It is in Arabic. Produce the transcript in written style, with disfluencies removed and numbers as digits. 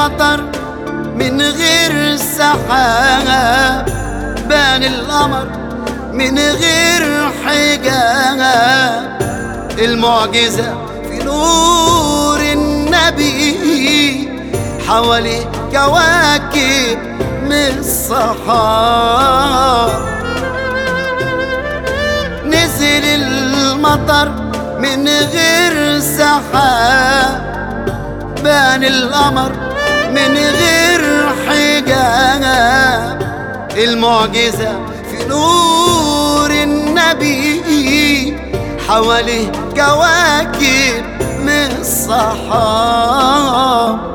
المطر من غير سحاب، بان القمر من غير حجاب، المعجزة في نور النبي، حواليه كواكب من الصحاب. نزل المطر من غير سحاب، بان القمر من غير حجاب، المعجزة في نور النبي، حواليه كواكب من الصحاب.